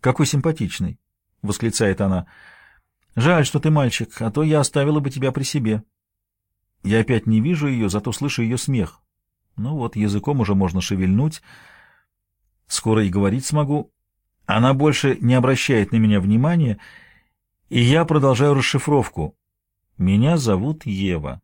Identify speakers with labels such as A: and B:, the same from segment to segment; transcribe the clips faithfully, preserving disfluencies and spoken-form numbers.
A: «Какой симпатичный!» — восклицает она. «Жаль, что ты мальчик, а то я оставила бы тебя при себе». Я опять не вижу ее, зато слышу ее смех. Ну вот, языком уже можно шевельнуть. Скоро и говорить смогу. Она больше не обращает на меня внимания, и я продолжаю расшифровку. Меня зовут Ева.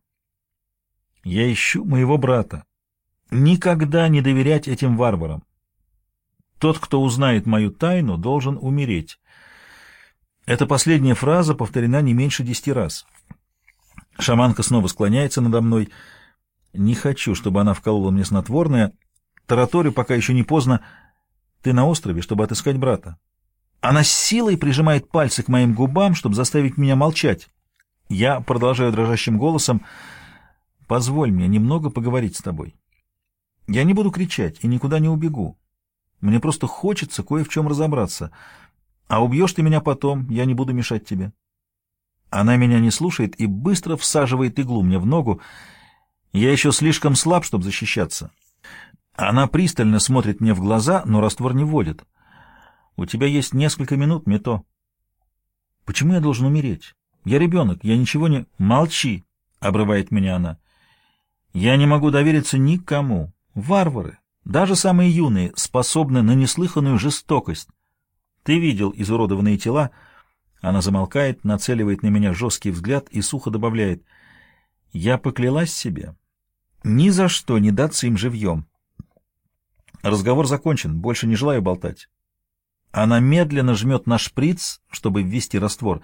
A: Я ищу моего брата. Никогда не доверять этим варварам. Тот, кто узнает мою тайну, должен умереть. Эта последняя фраза повторена не меньше десяти раз. Шаманка снова склоняется надо мной. Не хочу, чтобы она вколола мне снотворное. Тараторю, пока еще не поздно. Ты на острове, чтобы отыскать брата. Она с силой прижимает пальцы к моим губам, чтобы заставить меня молчать. Я продолжаю дрожащим голосом. Позволь мне немного поговорить с тобой. Я не буду кричать и никуда не убегу. Мне просто хочется кое в чем разобраться. А убьешь ты меня потом, я не буду мешать тебе. Она меня не слушает и быстро всаживает иглу мне в ногу. Я еще слишком слаб, чтобы защищаться. Она пристально смотрит мне в глаза, но раствор не вводит. У тебя есть несколько минут, Мито. Почему я должен умереть? Я ребенок, я ничего не... Молчи, обрывает меня она. Я не могу довериться никому. Варвары, даже самые юные, способны на неслыханную жестокость. Ты видел изуродованные тела. Она замолкает, нацеливает на меня жесткий взгляд и сухо добавляет. Я поклялась себе ни за что не даться им живьем. Разговор закончен, больше не желаю болтать. Она медленно жмет на шприц, чтобы ввести раствор.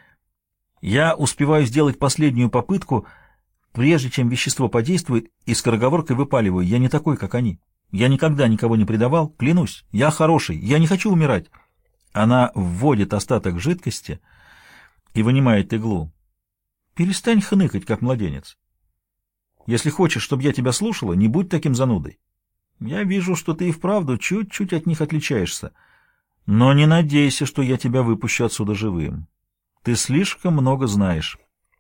A: Я успеваю сделать последнюю попытку, прежде чем вещество подействует, и скороговоркой выпаливаю. Я не такой, как они. Я никогда никого не предавал, клянусь. Я хороший, я не хочу умирать. Она вводит остаток жидкости и вынимает иглу. Перестань хныкать, как младенец. Если хочешь, чтобы я тебя слушала, не будь таким занудой. Я вижу, что ты и вправду чуть-чуть от них отличаешься. Но не надейся, что я тебя выпущу отсюда живым. Ты слишком много знаешь.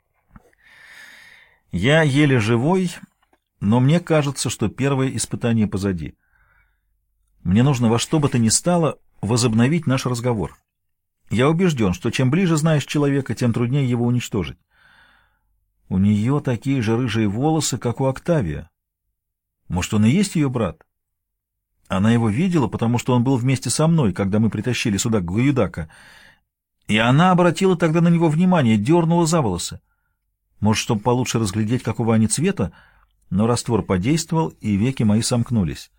A: Я еле живой, но мне кажется, что первое испытание позади. Мне нужно во что бы то ни стало возобновить наш разговор. Я убежден, что чем ближе знаешь человека, тем труднее его уничтожить. У нее такие же рыжие волосы, как у Октавия. Может, он и есть ее брат? Она его видела, потому что он был вместе со мной, когда мы притащили сюда Гаюдака. И она обратила тогда на него внимание, дернула за волосы. Может, чтобы получше разглядеть, какого они цвета, но раствор подействовал, и веки мои сомкнулись.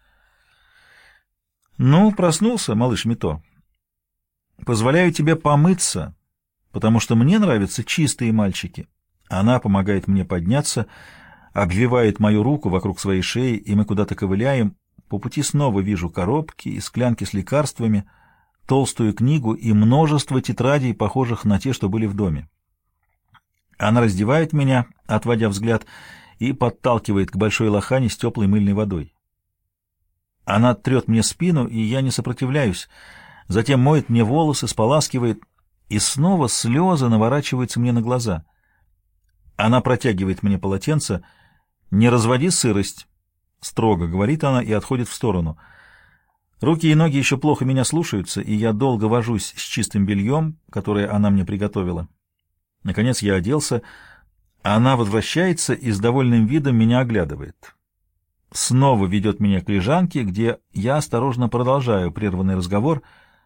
A: «Ну, проснулся, малыш Мито. Позволяю тебе помыться, потому что мне нравятся чистые мальчики». Она помогает мне подняться, обвивает мою руку вокруг своей шеи, и мы куда-то ковыляем. По пути снова вижу коробки и склянки с лекарствами, толстую книгу и множество тетрадей, похожих на те, что были в доме. Она раздевает меня, отводя взгляд, и подталкивает к большой лохане с теплой мыльной водой. Она трет мне спину, и я не сопротивляюсь, затем моет мне волосы, споласкивает, и снова слезы наворачиваются мне на глаза. Она протягивает мне полотенце. «Не разводи сырость», — строго говорит она и отходит в сторону. Руки и ноги еще плохо меня слушаются, и я долго вожусь с чистым бельем, которое она мне приготовила. Наконец я оделся. Она возвращается и с довольным видом меня оглядывает. Снова ведет меня к лежанке, где я осторожно продолжаю прерванный разговор.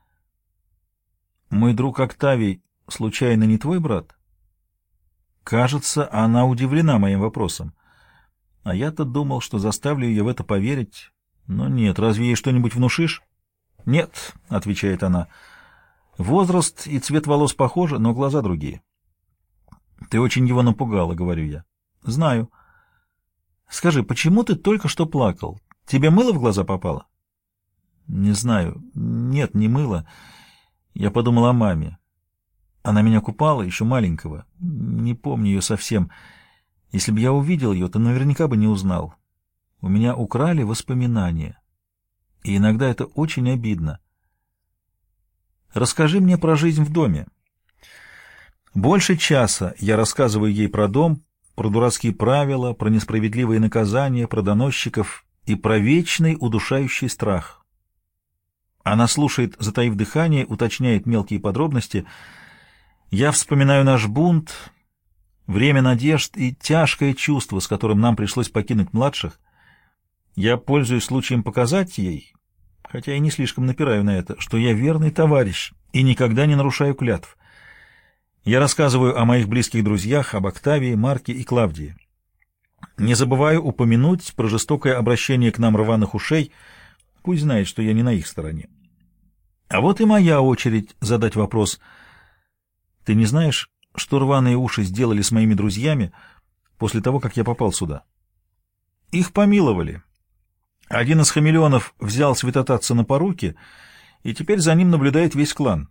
A: «Мой друг Октавий случайно не твой брат?» Кажется, она удивлена моим вопросом. А я-то думал, что заставлю ее в это поверить. Но нет, разве ей что-нибудь внушишь? «Нет», — отвечает она. «Возраст и цвет волос похожи, но глаза другие». «Ты очень его напугала», — говорю я. «Знаю». «Скажи, почему ты только что плакал? Тебе мыло в глаза попало?» «Не знаю. Нет, не мыло. Я подумал о маме. Она меня купала, еще маленького. Не помню ее совсем. Если бы я увидел ее, то наверняка бы не узнал. У меня украли воспоминания. И иногда это очень обидно. Расскажи мне про жизнь в доме». Больше часа я рассказываю ей про дом, про дурацкие правила, про несправедливые наказания, про доносчиков и про вечный удушающий страх. Она слушает, затаив дыхание, уточняет мелкие подробности. Я вспоминаю наш бунт, время надежд и тяжкое чувство, с которым нам пришлось покинуть младших. Я пользуюсь случаем показать ей, хотя и не слишком напираю на это, что я верный товарищ и никогда не нарушаю клятв. Я рассказываю о моих близких друзьях, об Октавии, Марке и Клавдии. Не забываю упомянуть про жестокое обращение к нам рваных ушей, пусть знает, что я не на их стороне. А вот и моя очередь задать вопрос. Ты не знаешь, что рваные уши сделали с моими друзьями после того, как я попал сюда? Их помиловали. Один из хамелеонов взял святотатца на поруки, и теперь за ним наблюдает весь клан.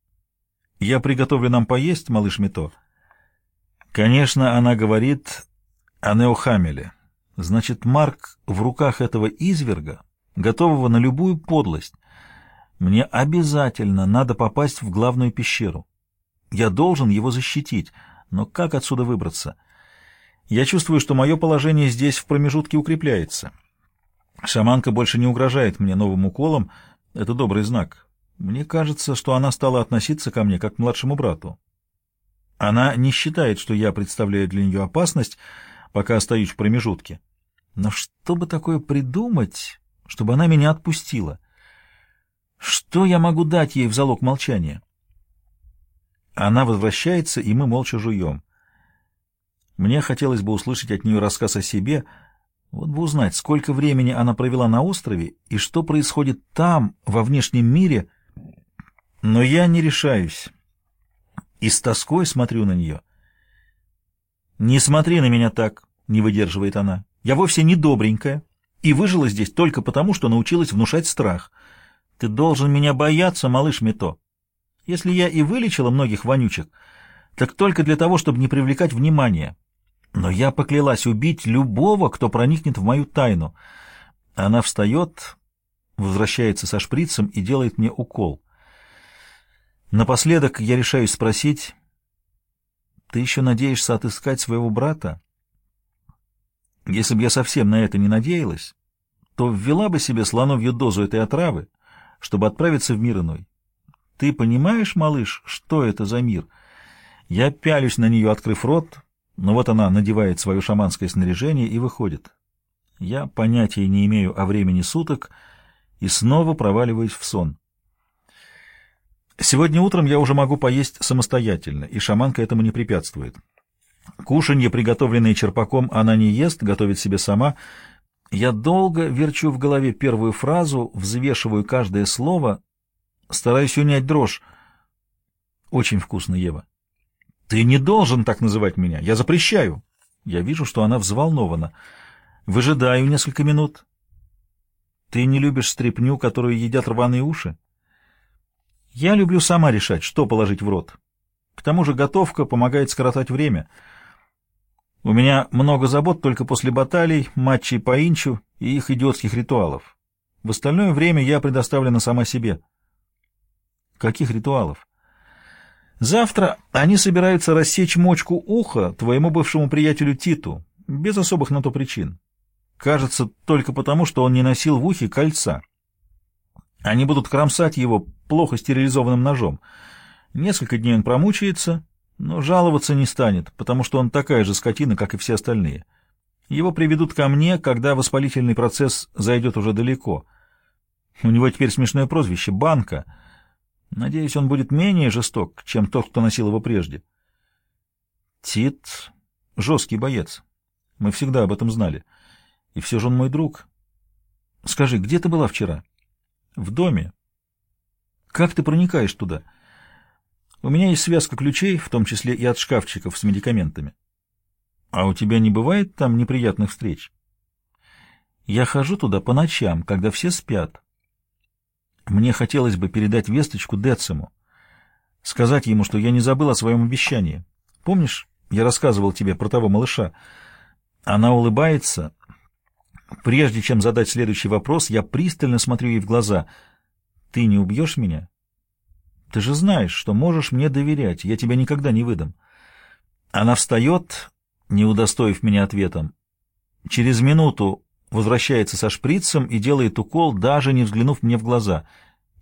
A: Я приготовлю нам поесть, малыш Мито. Конечно, она говорит о Неохамеле. Значит, Марк в руках этого изверга, готового на любую подлость. Мне обязательно надо попасть в главную пещеру. Я должен его защитить, но как отсюда выбраться? Я чувствую, что мое положение здесь в промежутке укрепляется. Шаманка больше не угрожает мне новым уколом, это добрый знак. Мне кажется, что она стала относиться ко мне как к младшему брату. Она не считает, что я представляю для нее опасность, пока остаюсь в промежутке. Но что бы такое придумать, чтобы она меня отпустила? Что я могу дать ей в залог молчания? Она возвращается, и мы молча жуем. Мне хотелось бы услышать от нее рассказ о себе, вот бы узнать, сколько времени она провела на острове и что происходит там, во внешнем мире, но я не решаюсь. И с тоской смотрю на нее. «Не смотри на меня так», — не выдерживает она. «Я вовсе не добренькая и выжила здесь только потому, что научилась внушать страх. Ты должен меня бояться, малыш Мито. Если я и вылечила многих вонючек, так только для того, чтобы не привлекать внимания. Но я поклялась убить любого, кто проникнет в мою тайну». Она встает, возвращается со шприцем и делает мне укол. Напоследок я решаюсь спросить: «Ты еще надеешься отыскать своего брата?» Если бы я совсем на это не надеялась, то ввела бы себе слоновью дозу этой отравы, чтобы отправиться в мир иной. Ты понимаешь, малыш, что это за мир? Я пялюсь на нее, открыв рот, но вот она надевает свое шаманское снаряжение и выходит. Я понятия не имею о времени суток и снова проваливаюсь в сон. Сегодня утром я уже могу поесть самостоятельно, и шаманка этому не препятствует. Кушанье, приготовленное черпаком, она не ест, готовит себе сама. Я долго верчу в голове первую фразу, взвешиваю каждое слово, стараюсь унять дрожь. Очень вкусно, Ева. Ты не должен так называть меня, я запрещаю. Я вижу, что она взволнована. Выжидаю несколько минут. Ты не любишь стряпню, которую едят рваные уши? Я люблю сама решать, что положить в рот. К тому же готовка помогает скоротать время. У меня много забот только после баталий, матчей по инчу и их идиотских ритуалов. В остальное время я предоставлена сама себе. Каких ритуалов? Завтра они собираются рассечь мочку уха твоему бывшему приятелю Титу, без особых на то причин. Кажется, только потому, что он не носил в ухе кольца. Они будут кромсать его плохо стерилизованным ножом. Несколько дней он промучается, но жаловаться не станет, потому что он такая же скотина, как и все остальные. Его приведут ко мне, когда воспалительный процесс зайдет уже далеко. У него теперь смешное прозвище — Банка. Надеюсь, он будет менее жесток, чем тот, кто носил его прежде. Тит — жесткий боец. Мы всегда об этом знали. И все же он мой друг. Скажи, где ты была вчера? В доме. Как ты проникаешь туда? У меня есть связка ключей, в том числе и от шкафчиков с медикаментами. А у тебя не бывает там неприятных встреч? Я хожу туда по ночам, когда все спят. Мне хотелось бы передать весточку Дециму, сказать ему, что я не забыл о своем обещании. Помнишь, я рассказывал тебе про того малыша? Она улыбается. Прежде чем задать следующий вопрос, я пристально смотрю ей в глаза. Ты не убьешь меня? Ты же знаешь, что можешь мне доверять, я тебя никогда не выдам. Она встает, не удостоив меня ответом. Через минуту возвращается со шприцем и делает укол, даже не взглянув мне в глаза.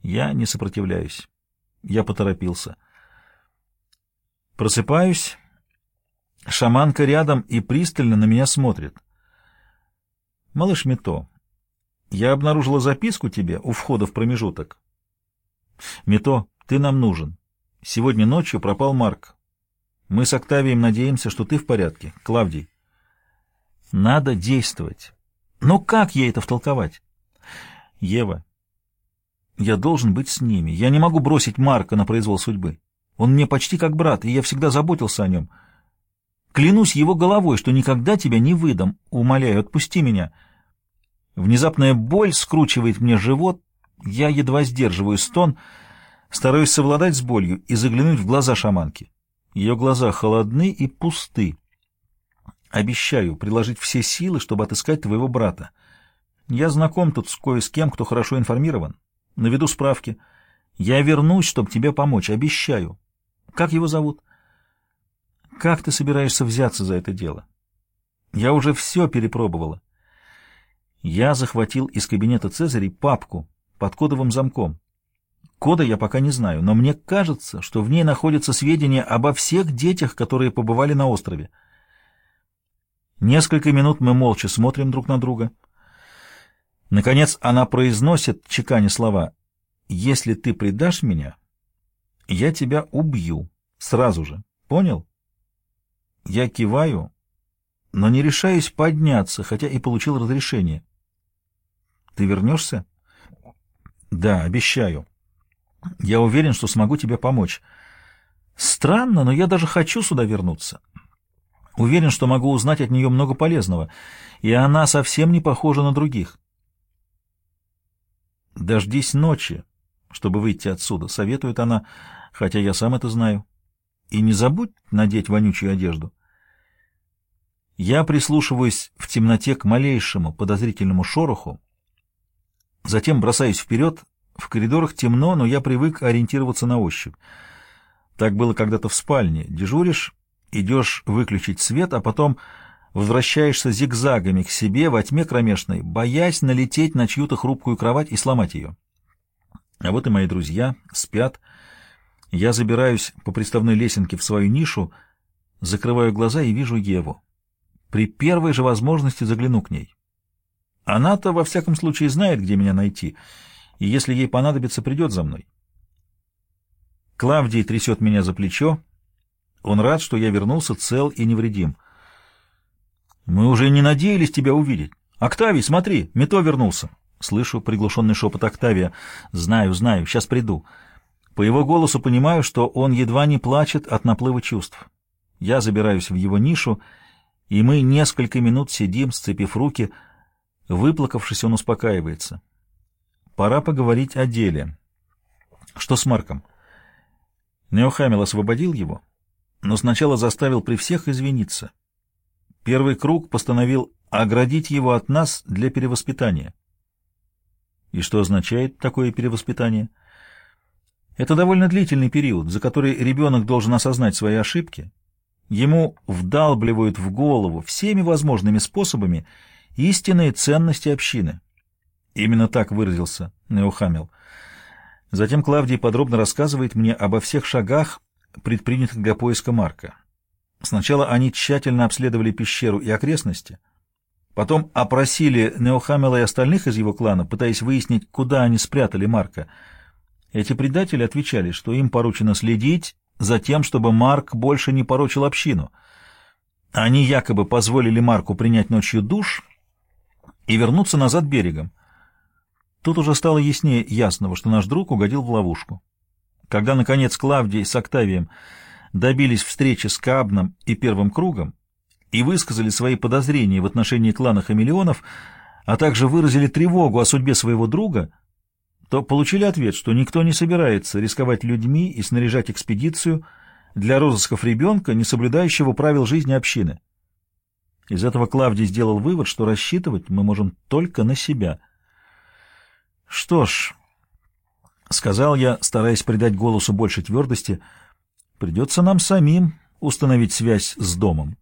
A: Я не сопротивляюсь. Я поторопился. Просыпаюсь. Шаманка рядом и пристально на меня смотрит. «Малыш Мито, я обнаружила записку тебе у входа в промежуток. Мито, ты нам нужен. Сегодня ночью пропал Марк. Мы с Октавием надеемся, что ты в порядке. Клавдий». Надо действовать. Но как ей это втолковать? Ева, я должен быть с ними. Я не могу бросить Марка на произвол судьбы. Он мне почти как брат, и я всегда заботился о нем. Клянусь его головой, что никогда тебя не выдам. Умоляю, отпусти меня. Внезапная боль скручивает мне живот. Я едва сдерживаю стон, стараюсь совладать с болью и заглянуть в глаза шаманки. Ее глаза холодны и пусты. Обещаю приложить все силы, чтобы отыскать твоего брата. Я знаком тут с кое с кем, кто хорошо информирован. Наведу справки. Я вернусь, чтобы тебе помочь. Обещаю. Как его зовут? Как ты собираешься взяться за это дело? Я уже все перепробовала. Я захватил из кабинета Цезарей папку под кодовым замком. Кода я пока не знаю, но мне кажется, что в ней находятся сведения обо всех детях, которые побывали на острове. Несколько минут мы молча смотрим друг на друга. Наконец она произносит, чеканя слова: «Если ты предашь меня, я тебя убью. Сразу же. Понял?» Я киваю, но не решаюсь подняться, хотя и получил разрешение. «Ты вернешься?» «Да, обещаю. Я уверен, что смогу тебе помочь. Странно, но я даже хочу сюда вернуться. Уверен, что могу узнать от нее много полезного, и она совсем не похожа на других». «Дождись ночи, чтобы выйти отсюда», — советует она, хотя я сам это знаю. «И не забудь надеть вонючую одежду». Я прислушиваюсь в темноте к малейшему подозрительному шороху, затем бросаюсь вперед. В коридорах темно, но я привык ориентироваться на ощупь. Так было когда-то в спальне. Дежуришь, идешь выключить свет, а потом возвращаешься зигзагами к себе во тьме кромешной, боясь налететь на чью-то хрупкую кровать и сломать ее. А вот и мои друзья спят. Я забираюсь по приставной лесенке в свою нишу, закрываю глаза и вижу Еву. При первой же возможности загляну к ней. Она-то, во всяком случае, знает, где меня найти, и если ей понадобится, придет за мной. Клавдий трясет меня за плечо. Он рад, что я вернулся цел и невредим. «Мы уже не надеялись тебя увидеть. Октавий, смотри, Мито вернулся». Слышу приглушенный шепот Октавия. «Знаю, знаю, сейчас приду». По его голосу понимаю, что он едва не плачет от наплыва чувств. Я забираюсь в его нишу, и мы несколько минут сидим, сцепив руки. Выплакавшись, он успокаивается. Пора поговорить о деле. Что с Марком? Неохамил освободил его, но сначала заставил при всех извиниться. Первый круг постановил оградить его от нас для перевоспитания. И что означает такое перевоспитание? Это довольно длительный период, за который ребенок должен осознать свои ошибки. Ему вдалбливают в голову всеми возможными способами истинные ценности общины. Именно так выразился Неохамил. Затем Клавдий подробно рассказывает мне обо всех шагах, предпринятых для поиска Марка. Сначала они тщательно обследовали пещеру и окрестности, потом опросили Неохамила и остальных из его клана, пытаясь выяснить, куда они спрятали Марка. Эти предатели отвечали, что им поручено следить за тем, чтобы Марк больше не порочил общину. Они якобы позволили Марку принять ночью душ и вернуться назад берегом. Тут уже стало яснее ясного, что наш друг угодил в ловушку. Когда, наконец, Клавдий с Октавием добились встречи с Каабном и Первым кругом и высказали свои подозрения в отношении клана Хамелеонов, а также выразили тревогу о судьбе своего друга, то получили ответ, что никто не собирается рисковать людьми и снаряжать экспедицию для розысков ребенка, не соблюдающего правил жизни общины. Из этого Клавдий сделал вывод, что рассчитывать мы можем только на себя. «Что ж», — сказал я, стараясь придать голосу больше твердости, — «придется нам самим установить связь с домом».